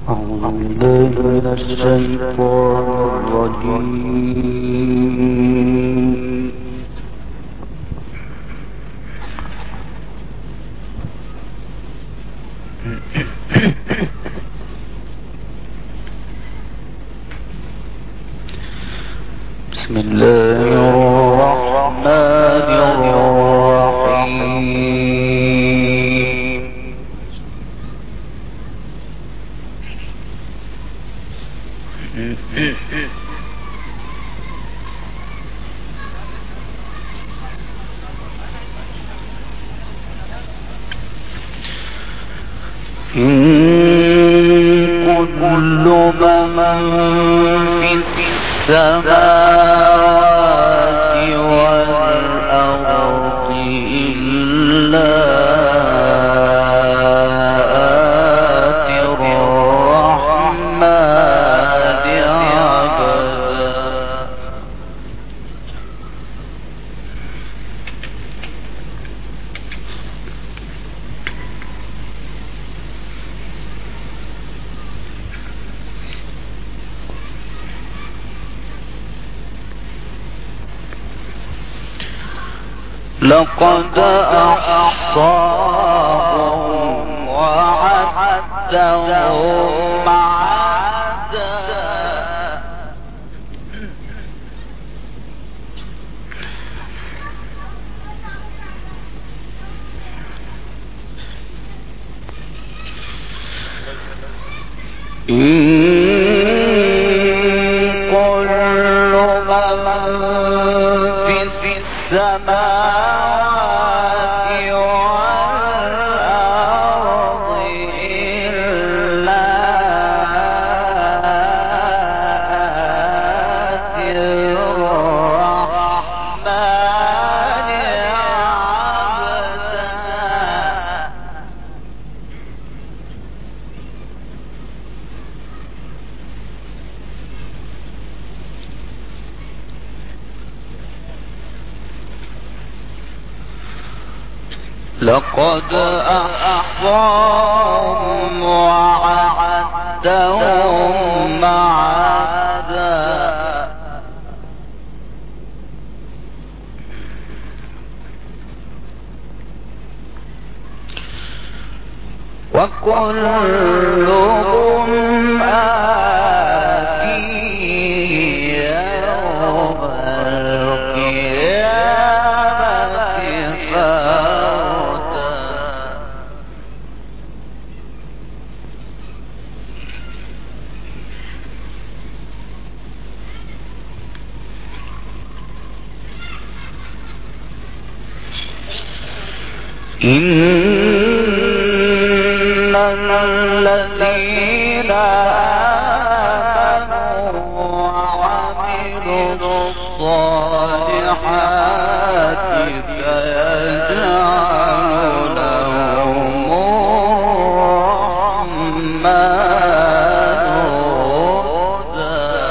بسم الله الرحمن الرحيم. إن كل من في السماوات والأرض إلا آتي الرحمن عبدا. لقد أحصاهم وعدهم عدا. كل من في السماوات والأرض إلا آتي الرحمن عبدا. لقد أحصاهم وعدهم عدا. وكلهم آتيه يوم القيامة فردا. إن الذين آمنوا وعملوا الصالحات سيجعل لهم الرحمن ودا.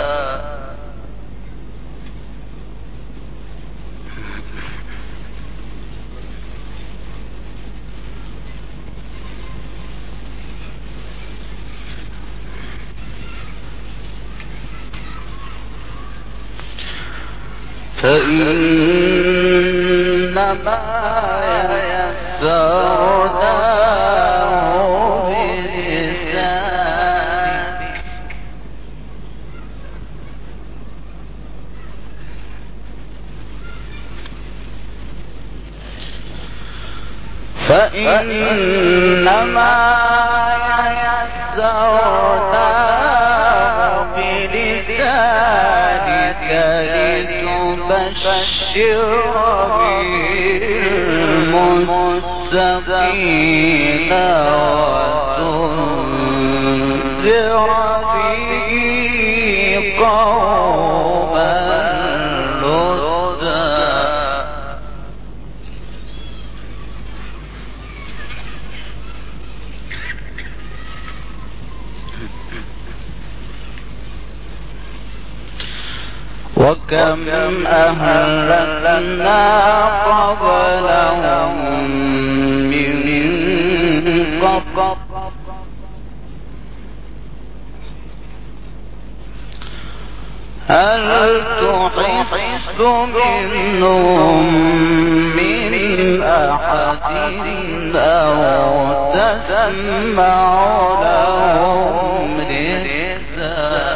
فإنما يسرناه بلسانك فإنما يسرناه بلسانك لتبشر به المتقين وتنذر به قوما لدا. وكم أهلكنا قبلهم من قرن هل تحس منهم من أحد أو تسمع لهم ركزا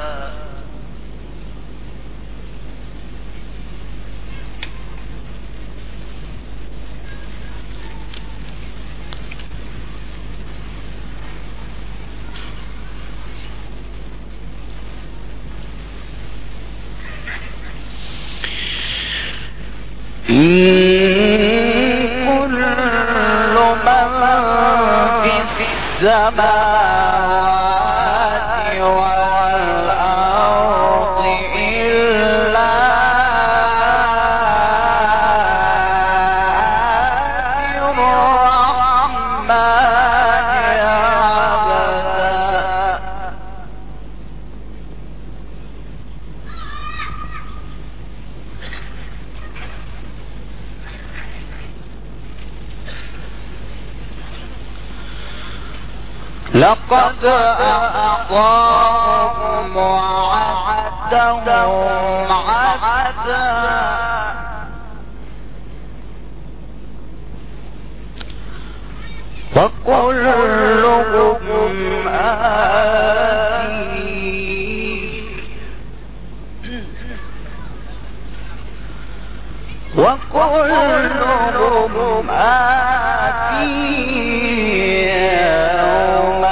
كل من في السماوات والأرض إلا الرحمن عبدا لقد أحصاهم وعدهم عدا وكلهم آتيه وكلهم آتيه يوم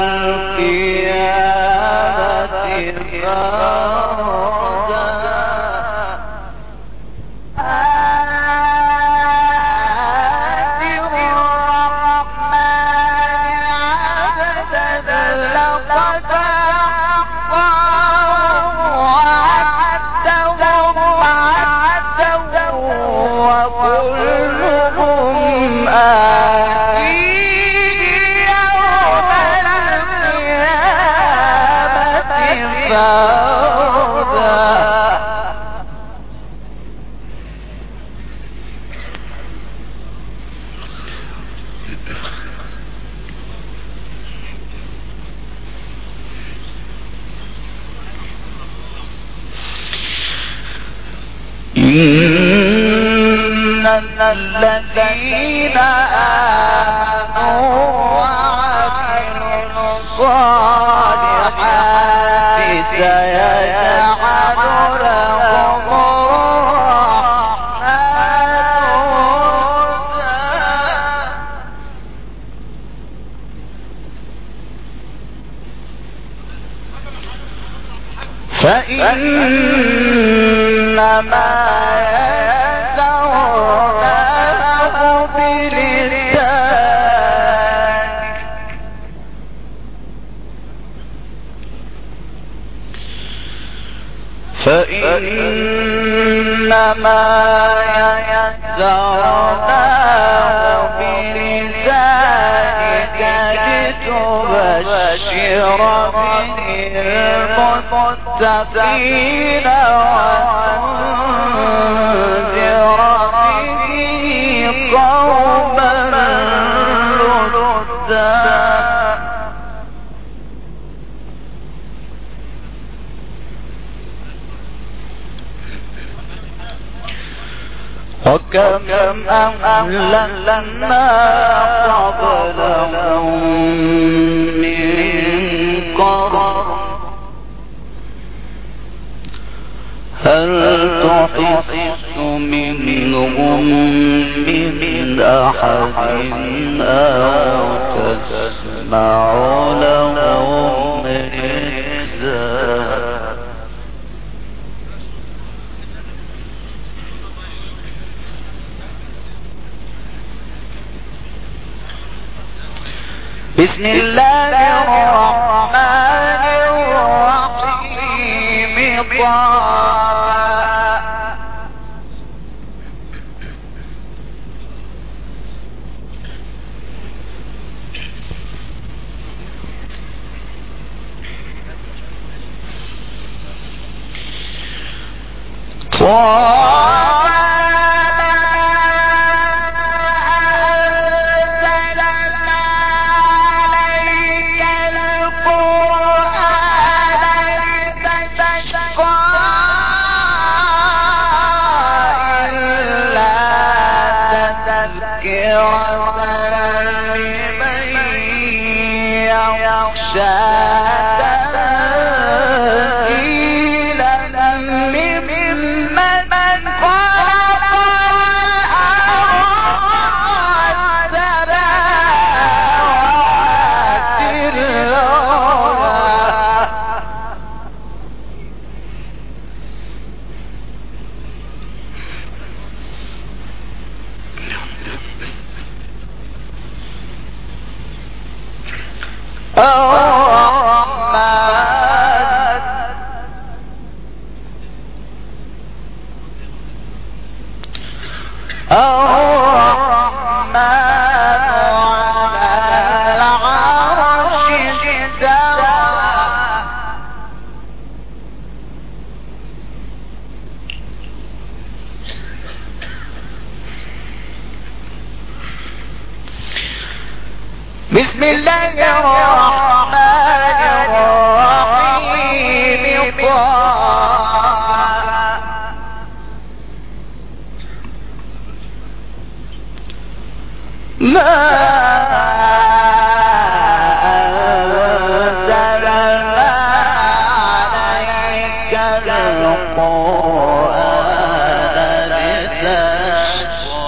القيامة فردا آتي الرحمن عبدا لقد أحصاهم وعدهم عدا وكلهم آتيه يوم القيامة فردا إن الذين آمنوا وعملوا الصالحات سيجعل لهم الرحمن ودا فإنما يسرناه بلسانك فإنما يسرناه بلسانك لتبشر به المتقين وتنذر به قوما لدا وكم أهلكنا قبلهم من قرن هل تحس منهم من أحد أو تسمع لهم ركزا بسم الله الرحمن الرحيم طه بسم الله الرحمن الرحيم ما أنزلنا عليك القرآن لتشقى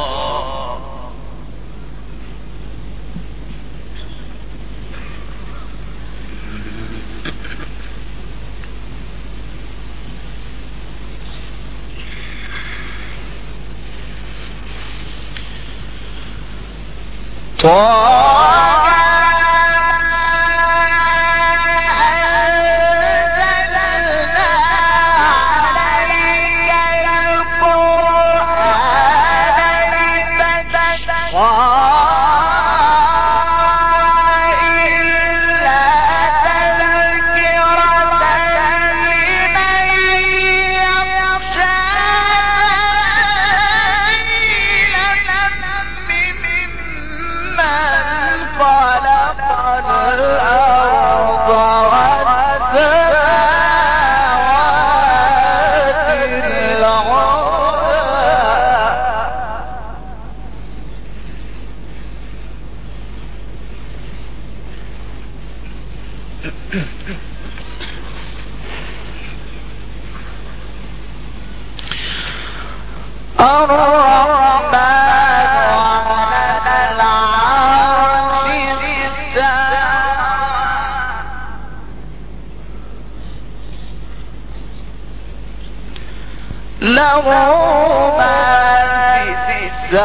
له ما في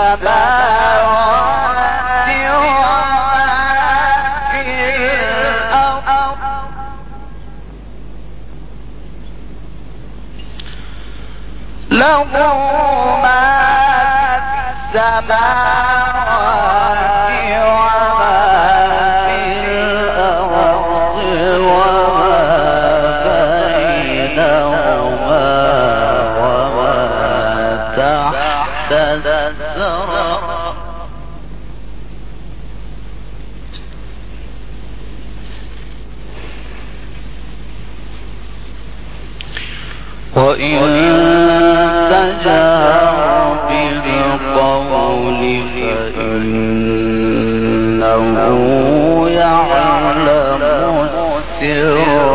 السماوات وما في الأرض له ما في السماوات وما في الأرض وما بينهما تحت الثرى وإن تجهر بالقول فإنه يعلم السر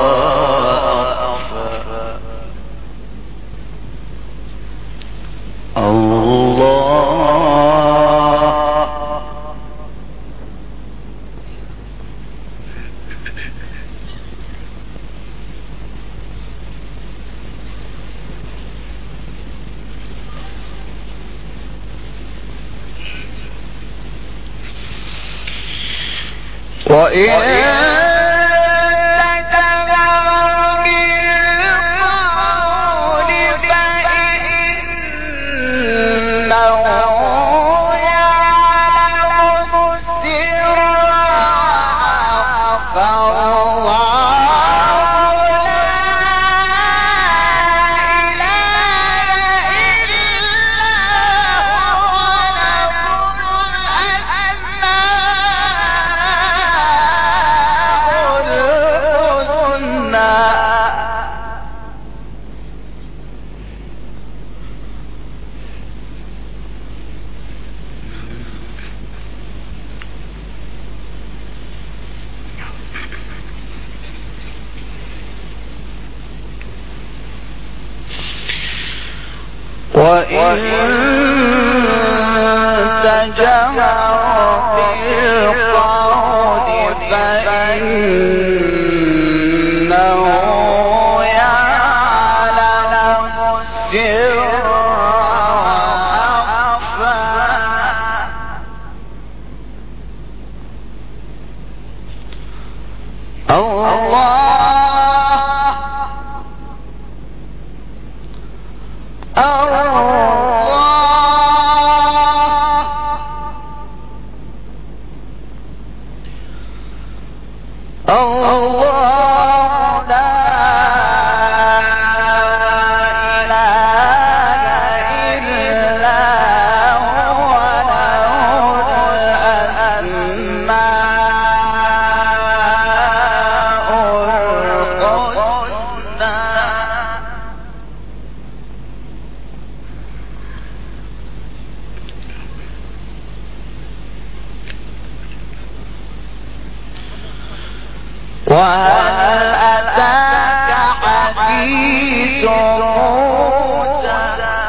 وإن وإن تجهر بالقول فإنه يعلم السر وهل أتاك حديث موسى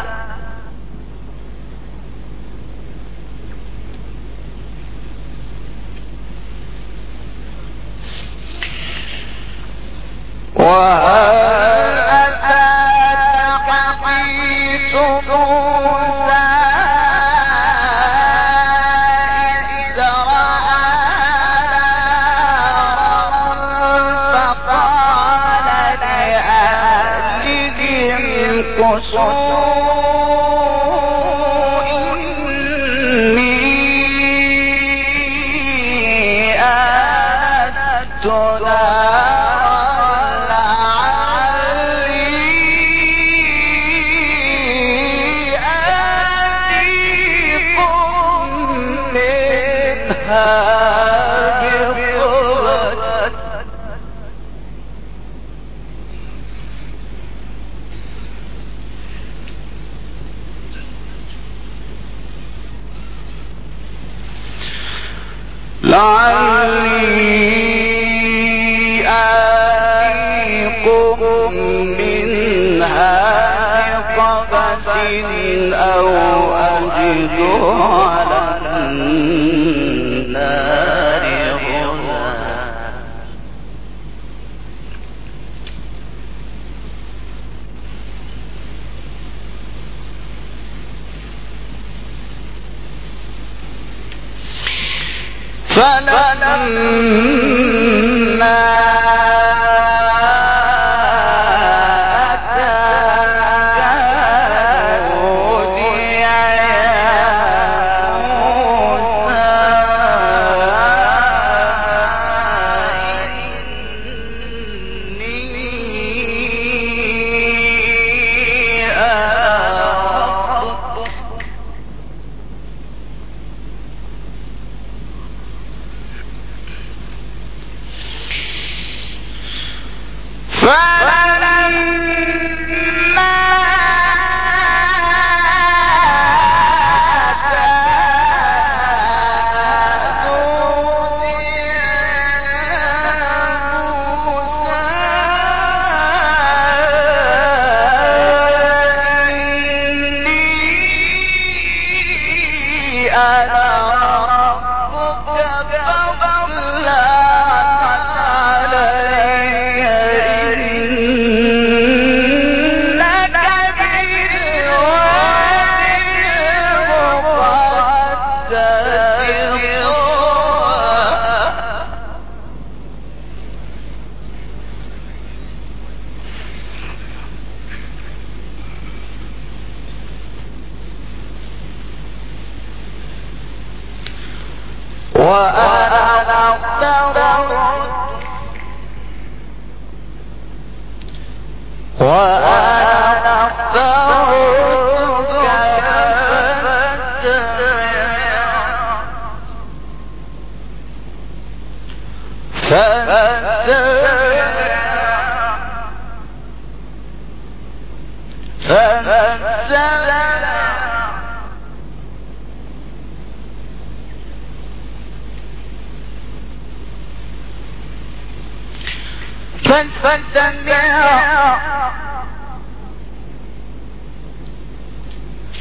لعلي آتيكم منها بقبس أو أجد على النار هدى فلما أتاها نودي يا موسى إني أنا ربك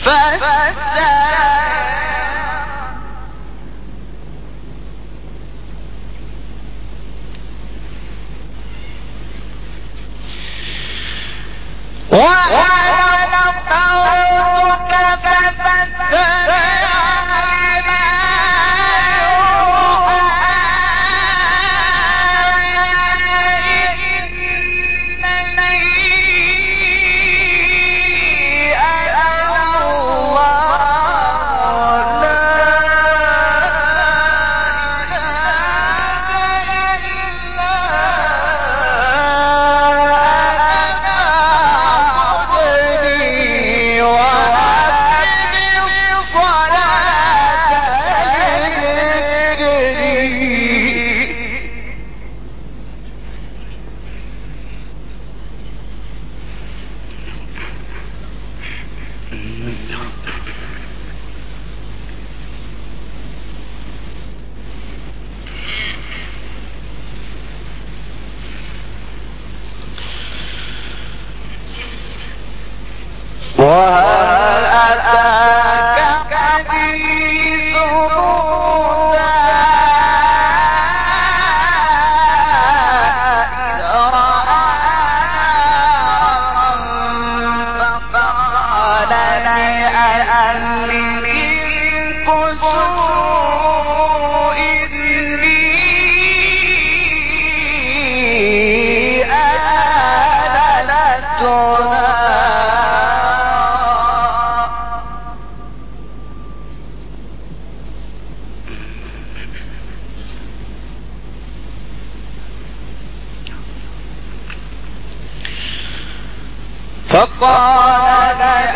فقال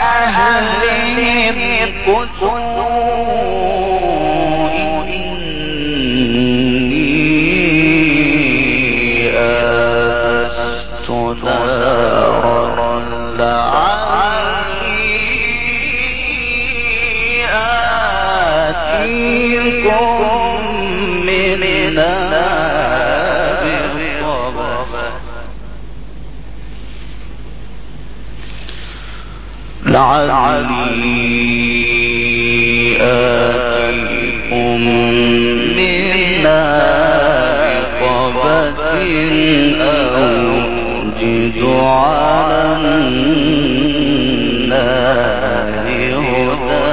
لأهلهم كثوا إني آنست نارا لعلي آتيكم منها بقبس أو أجد على النار هدى.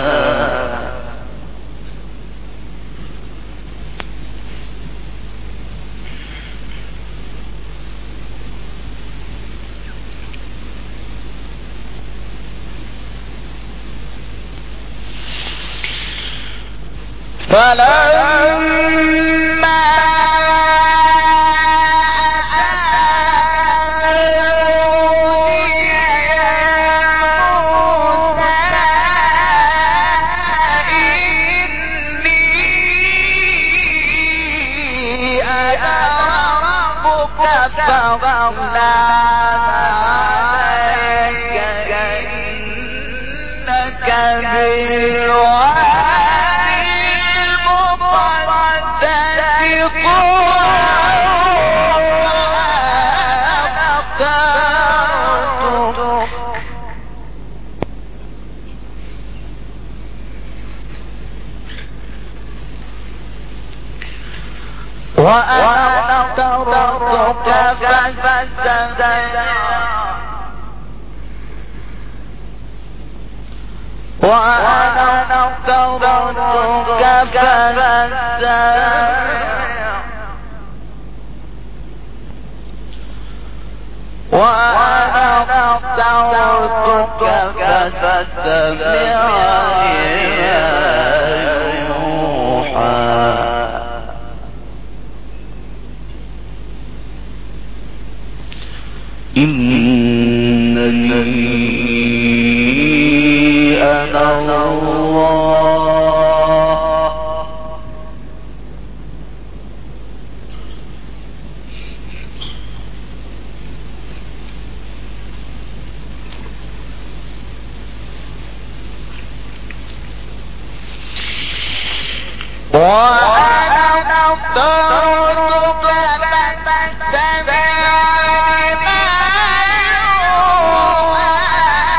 فلما وأنا اخترتك فاستمع إنني أنا الله وأنا اخترتك فاستمع لما يوحى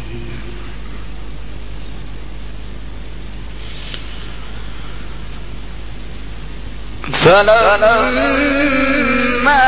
فلما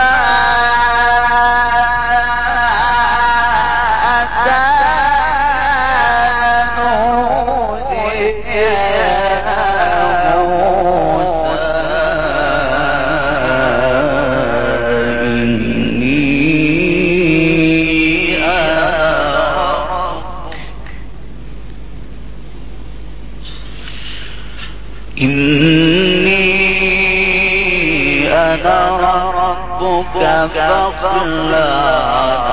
فاطلع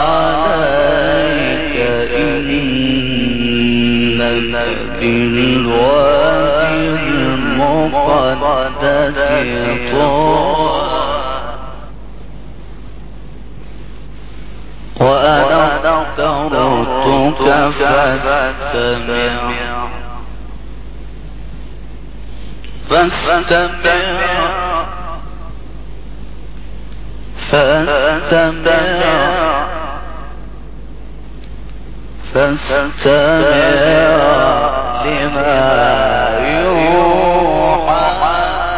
عليك إنك بالوادي المقدس طوى وأنا اخترتك فاستمع لما يوحى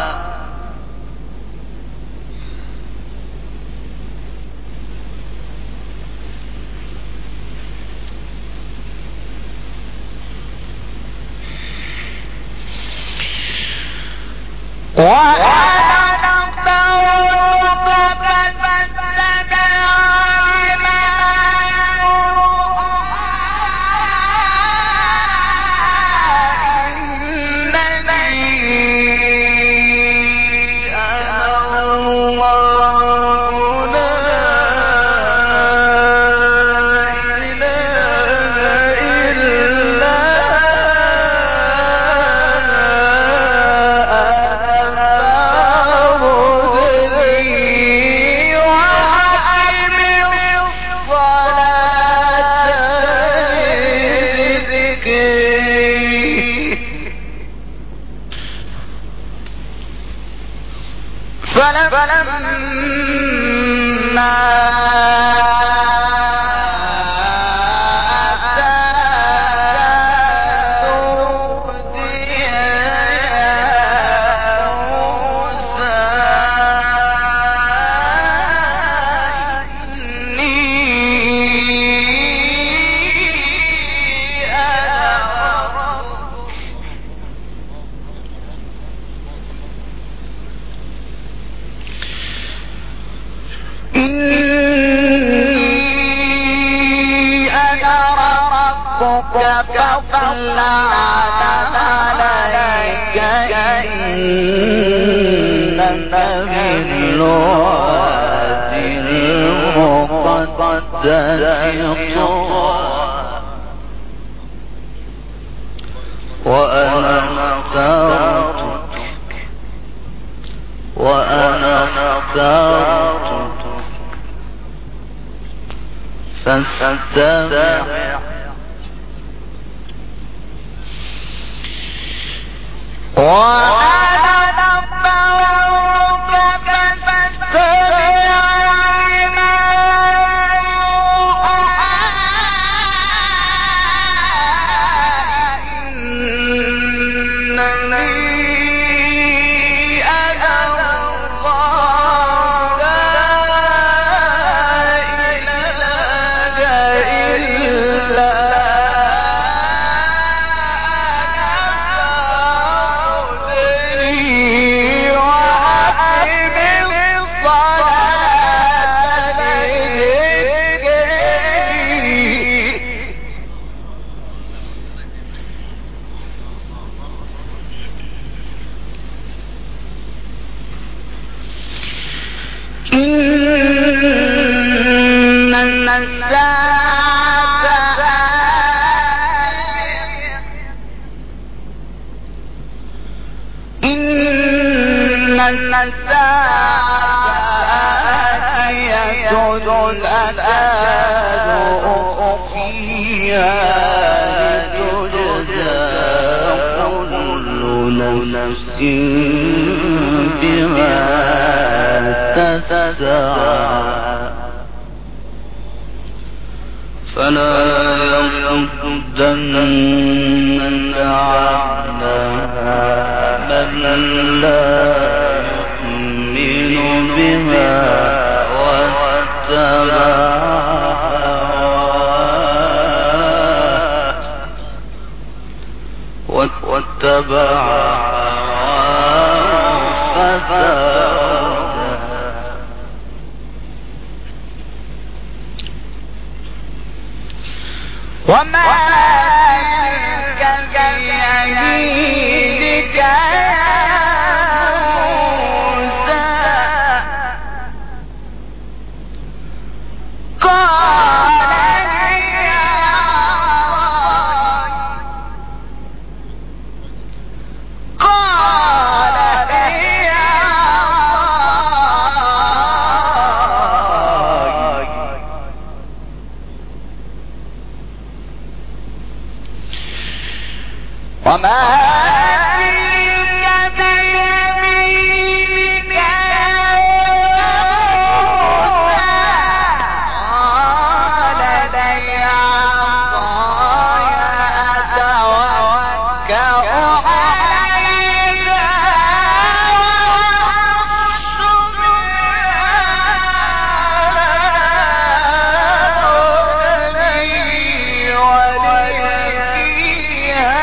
وأنا اخترتك فاستمع فلا لَيَصُدَّنَّكَ عَنْهَا مَن لَّا يُؤْمِنُ بِهَا واتبع فتردى وما تلك بيمينك يا موسى قال هي عصاي قال هي عصاي وما تلك بيمينك يا موسى قال لي عصاي أتوكأ عليها وأهش بها ولي فيها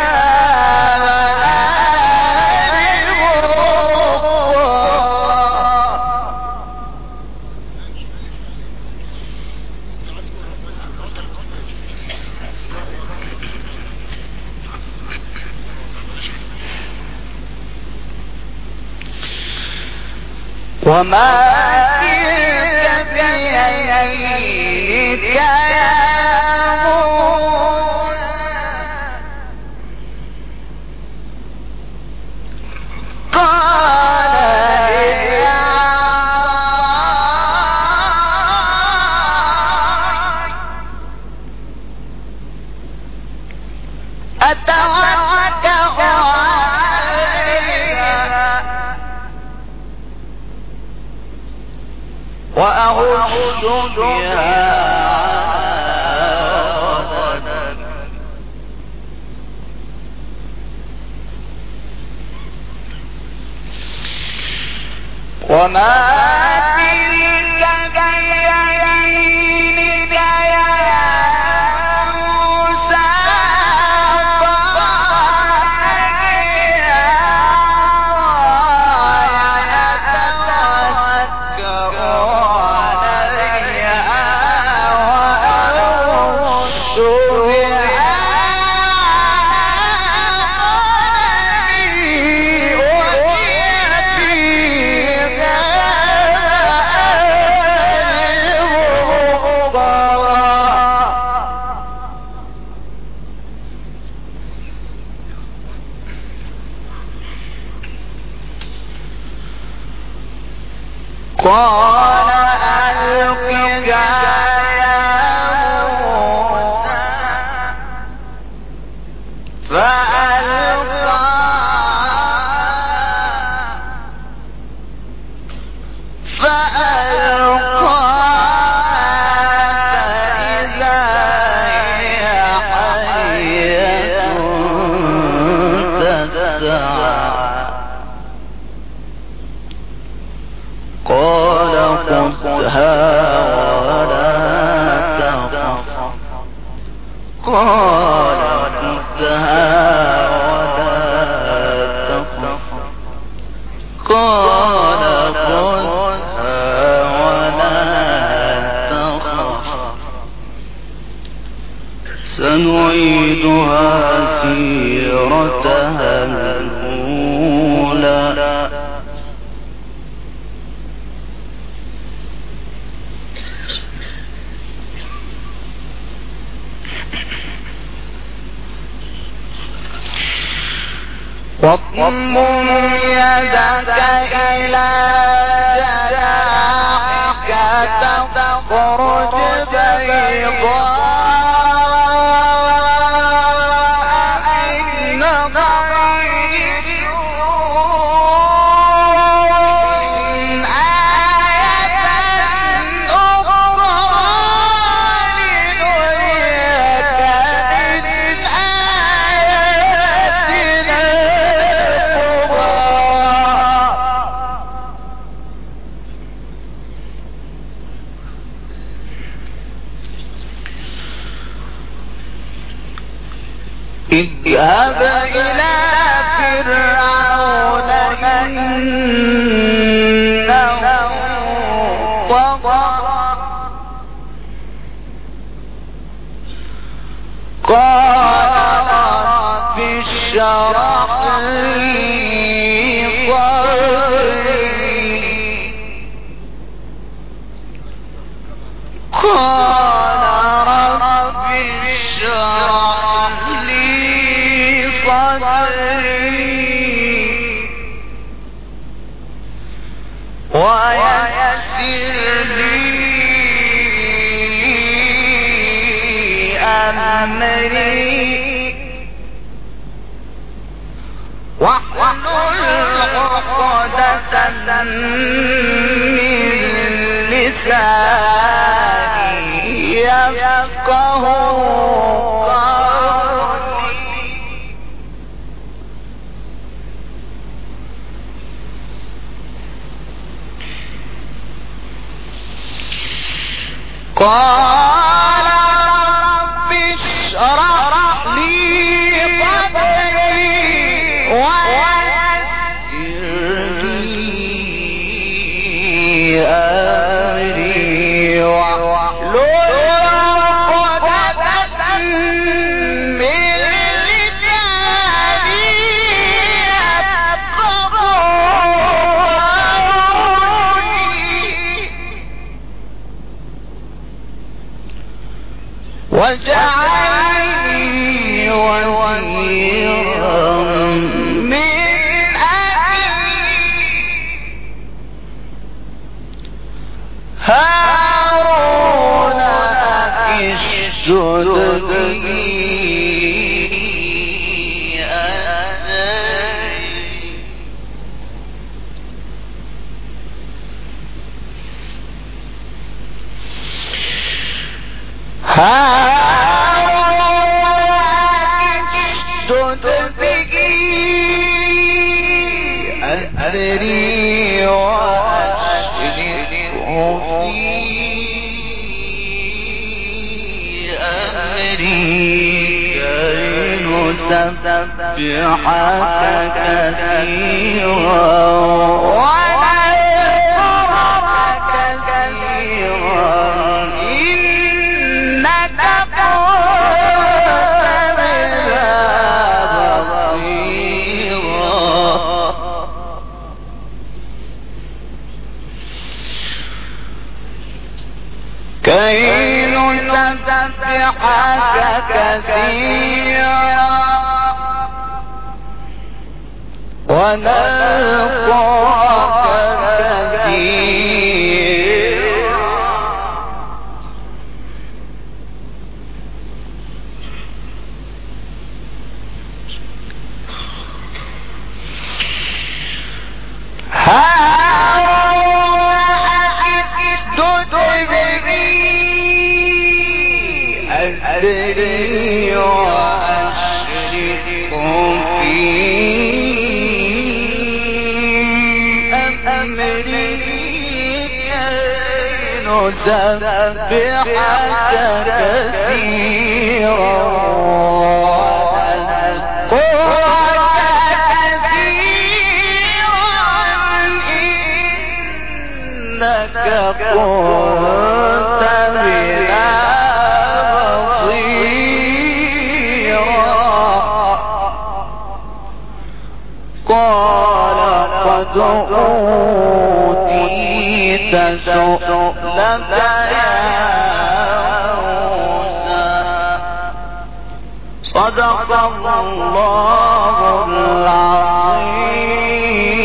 وما تلك بيمينك يا موسى قال هي عصاي أتوكأ عليها وأهش بها وما تلك بيمينك يا موسى قال هي عصاي أتوكأ عليها وأهش بها قال ألقها يا موسى فألقاها فإذا هي حية تسعى قال خذها ولا تخف قال خذها ولا تخف قال خذها ولا تخف سنعيدها سيرتها الأولى واضمم يدك إلى جناحك تخرج بيضاء من غير سوء آية أخرى لنريك من اذهب إلى فرعون إنه طغى قال رب اشرح لي صدري قال رب اشرح لي صدري ويسر لي أمري واحلل عقدة من لساني يفقه قولي قال رب اشرح لي صدري ويسر لي أمري واحلل عقدة من لساني يفقه قولي واجعلني وزيرا من أهلي هارون اشدد به أزري أدري وأشركه في أمري كي نسبحك كثيرا ونذكرك كثيرا إنك كنت بنا بصيرا كي نسبحك كثيرا ونذكرك كثيرا أدري وأشركه في أمري كي نسبحك كثيرا ونذكرك كثيرا إنك كنت بنا قال قد أوتيت سؤلك يا موسى صدق الله العظيم.